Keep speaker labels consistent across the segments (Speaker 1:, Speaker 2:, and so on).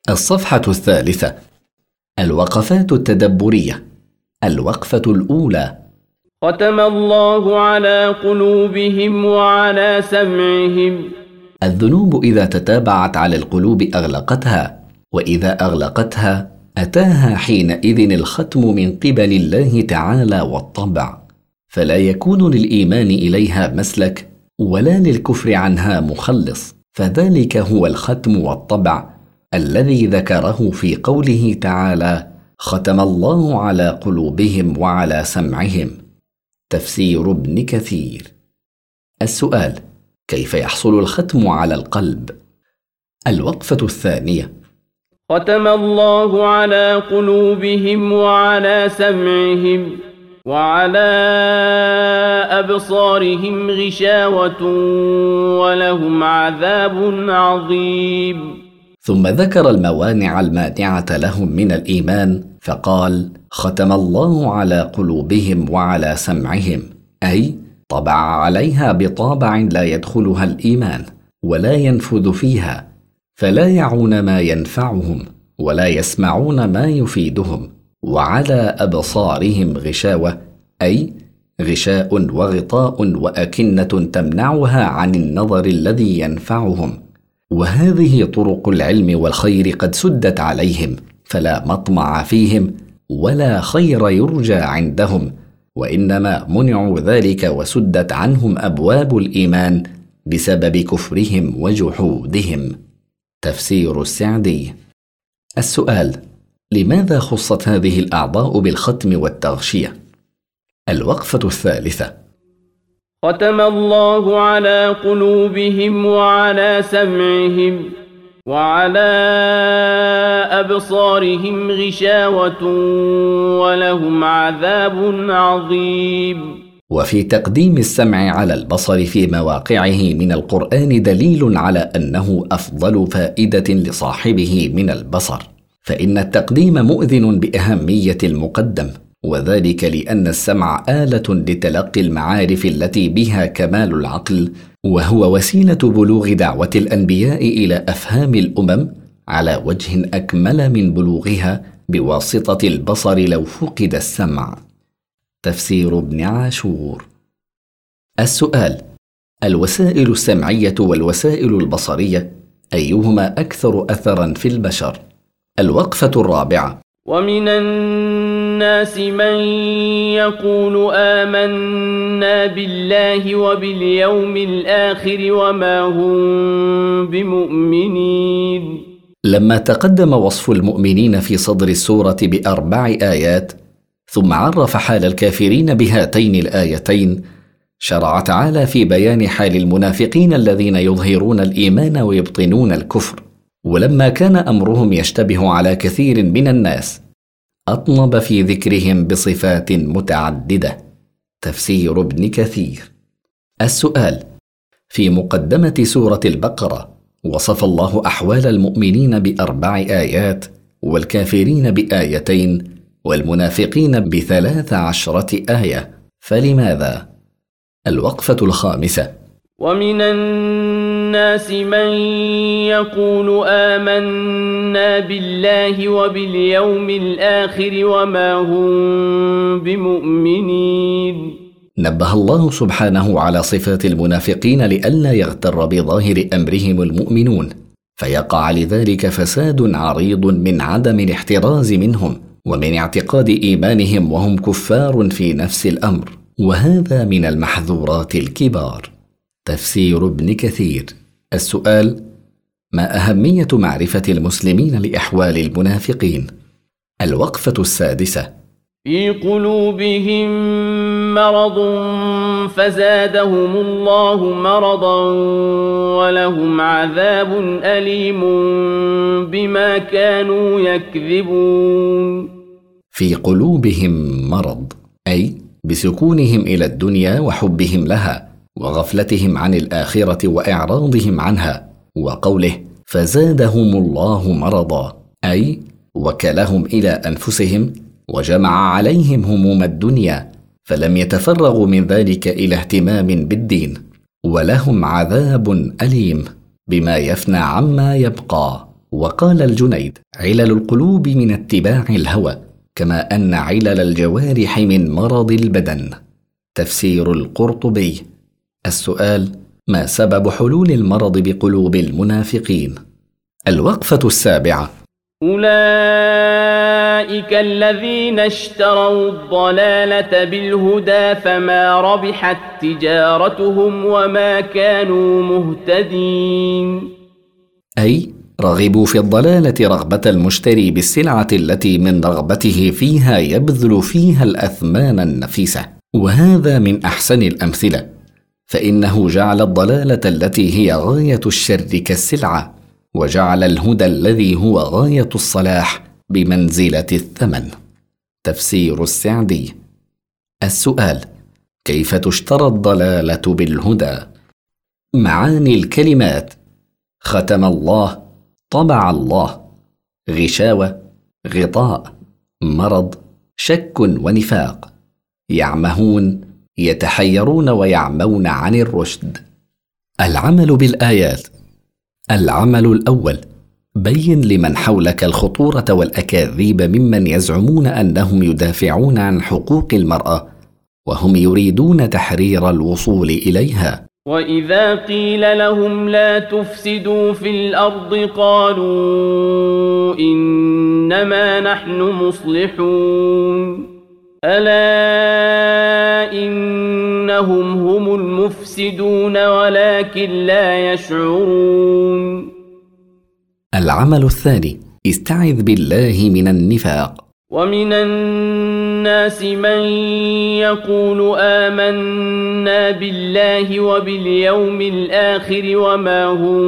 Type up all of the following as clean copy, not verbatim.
Speaker 1: الصفحة 3. الوقفات التدبرية. الوقفة الأولى:
Speaker 2: ختم الله على قلوبهم وعلى سمعهم.
Speaker 1: الذنوب إذا تتابعت على القلوب أغلقتها، وإذا أغلقتها أتاها حينئذ الختم من قبل الله تعالى والطبع، فلا يكون للإيمان إليها مسلك ولا للكفر عنها مخلص، فذلك هو الختم والطبع الذي ذكره في قوله تعالى: ختم الله على قلوبهم وعلى سمعهم. تفسير ابن كثير. السؤال: كيف يحصل الختم على القلب؟ الوقفة الثانية:
Speaker 2: ختم الله على قلوبهم وعلى سمعهم وعلى أبصارهم غشاوة ولهم عذاب عظيم.
Speaker 1: ثم ذكر الموانع المانعة لهم من الإيمان فقال: ختم الله على قلوبهم وعلى سمعهم، أي طبع عليها بطابع لا يدخلها الإيمان ولا ينفذ فيها، فلا يعون ما ينفعهم ولا يسمعون ما يفيدهم. وعلى أبصارهم غشاوة، أي غشاء وغطاء وأكنة تمنعها عن النظر الذي ينفعهم، وهذه طرق العلم والخير قد سدت عليهم، فلا مطمع فيهم ولا خير يرجى عندهم، وإنما منعوا ذلك وسدت عنهم أبواب الإيمان بسبب كفرهم وجحودهم. تفسير السعدي. السؤال: لماذا خصت هذه الأعضاء بالختم والتغشية؟ الوقفة الثالثة:
Speaker 2: ختم الله على قلوبهم وعلى سمعهم وعلى أبصارهم غشاوة ولهم عذاب عظيم.
Speaker 1: وفي تقديم السمع على البصر في مواقعه من القرآن دليل على أنه أفضل فائدة لصاحبه من البصر، فإن التقديم مؤذن بأهمية المقدم، وذلك لأن السمع آلة لتلقي المعارف التي بها كمال العقل، وهو وسيلة بلوغ دعوة الأنبياء إلى أفهام الأمم على وجه أكمل من بلوغها بواسطة البصر لو فقد السمع. تفسير ابن عاشور. السؤال: الوسائل السمعية والوسائل البصرية أيهما أكثر أثرا في البشر؟ الوقفة الرابعة:
Speaker 2: ومن الناس من يقول آمنا بالله وباليوم الآخر وما هم بمؤمنين.
Speaker 1: لما تقدم وصف المؤمنين في صدر السورة ب4 آيات، ثم عرف حال الكافرين بهاتين الآيتين، شرع تعالى في بيان حال المنافقين الذين يظهرون الإيمان ويبطنون الكفر. ولما كان أمرهم يشتبه على كثير من الناس، أطنب في ذكرهم بصفات متعددة. تفسير ابن كثير. السؤال: في مقدمة سورة البقرة وصف الله أحوال المؤمنين ب4 آيات، والكافرين بآيتين، والمنافقين ب13 آية، فلماذا؟ الوقفة الخامسة:
Speaker 2: ومن الناس من يقول آمنا بالله وباليوم الآخر وما هم بمؤمنين.
Speaker 1: نبه الله سبحانه على صفات المنافقين لئلا يغتر بظاهر أمرهم المؤمنون، فيقع لذلك فساد عريض من عدم الاحتراز منهم ومن اعتقاد إيمانهم وهم كفار في نفس الأمر، وهذا من المحذورات الكبار. تفسير ابن كثير. السؤال: ما أهمية معرفة المسلمين لأحوال المنافقين؟ الوقفة السادسة:
Speaker 2: في قلوبهم مرض فزادهم الله مرضا ولهم عذاب أليم بما كانوا يكذبون.
Speaker 1: في قلوبهم مرض، أي بسكونهم إلى الدنيا وحبهم لها وغفلتهم عن الآخرة وإعراضهم عنها، وقوله فزادهم الله مرضا، أي وكلهم إلى أنفسهم وجمع عليهم هموم الدنيا، فلم يتفرغوا من ذلك إلى اهتمام بالدين، ولهم عذاب أليم بما يفنى عما يبقى. وقال الجنيد: علل القلوب من اتباع الهوى، كما أن علل الجوارح من مرض البدن. تفسير القرطبي. السؤال: ما سبب حلول المرض بقلوب المنافقين؟ الوقفة السابعة.
Speaker 2: أولئك الذين اشتروا الضلالة بالهدى فما ربحت تجارتهم وما كانوا مهتدين.
Speaker 1: أي رغبوا في الضلالة رغبة المشتري بالسلعة التي من رغبته فيها يبذل فيها الأثمان النفيسة، وهذا من أحسن الأمثلة، فإنه جعل الضلالة التي هي غاية الشر كالسلعة، وجعل الهدى الذي هو غاية الصلاح بمنزلة الثمن. تفسير السعدي. السؤال: كيف تشترى الضلالة بالهدى؟ معاني الكلمات: ختم الله، طبع الله، غشاوة، غطاء، مرض، شك ونفاق، يعمهون، يتحيرون ويعمون عن الرشد. العمل بالآيات. العمل الأول: بين لمن حولك الخطورة والأكاذيب ممن يزعمون أنهم يدافعون عن حقوق المرأة وهم يريدون تحرير الوصول إليها.
Speaker 2: وإذا قيل لهم لا تفسدوا في الأرض قالوا إنما نحن مصلحون ألا إنهم هم المفسدون ولكن لا يشعرون.
Speaker 1: العمل الثاني: استعذ بالله من النفاق.
Speaker 2: ومن الناس من يقول آمنا بالله وباليوم الآخر وما هم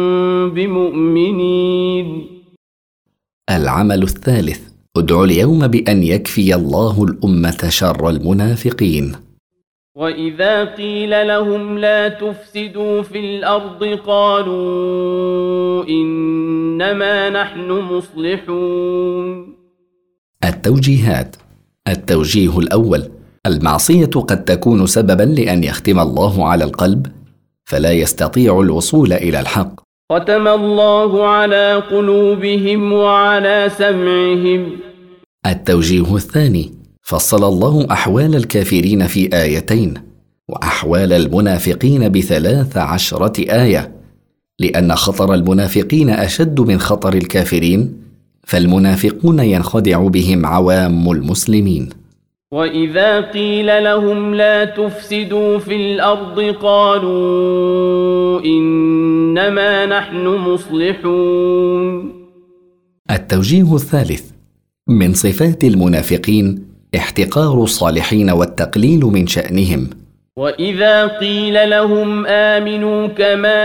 Speaker 2: بمؤمنين.
Speaker 1: العمل الثالث: ادع اليوم بأن يكفي الله الأمة شر المنافقين.
Speaker 2: وإذا قيل لهم لا تفسدوا في الأرض قالوا إنما نحن مصلحون.
Speaker 1: التوجيهات. التوجيه الأول: المعصية قد تكون سببا لأن يختم الله على القلب فلا يستطيع الوصول إلى الحق.
Speaker 2: ختم الله على قلوبهم وعلى سمعهم.
Speaker 1: التوجيه الثاني: فصل الله أحوال الكافرين في آيتين وأحوال المنافقين ب13 آية، لأن خطر المنافقين أشد من خطر الكافرين، فالمنافقون ينخدع بهم عوام المسلمين.
Speaker 2: وإذا قيل لهم لا تفسدوا في الأرض قالوا إنما نحن مصلحون.
Speaker 1: التوجيه الثالث: من صفات المنافقين احتقار الصالحين والتقليل من شأنهم.
Speaker 2: وإذا قيل لهم آمنوا كما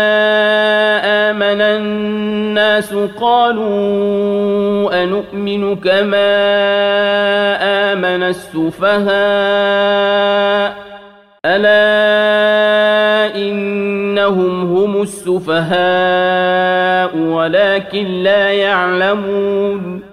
Speaker 2: آمن الناس قالوا أنؤمن كما آمن السفهاء ألا إنهم هم السفهاء ولكن لا يعلمون.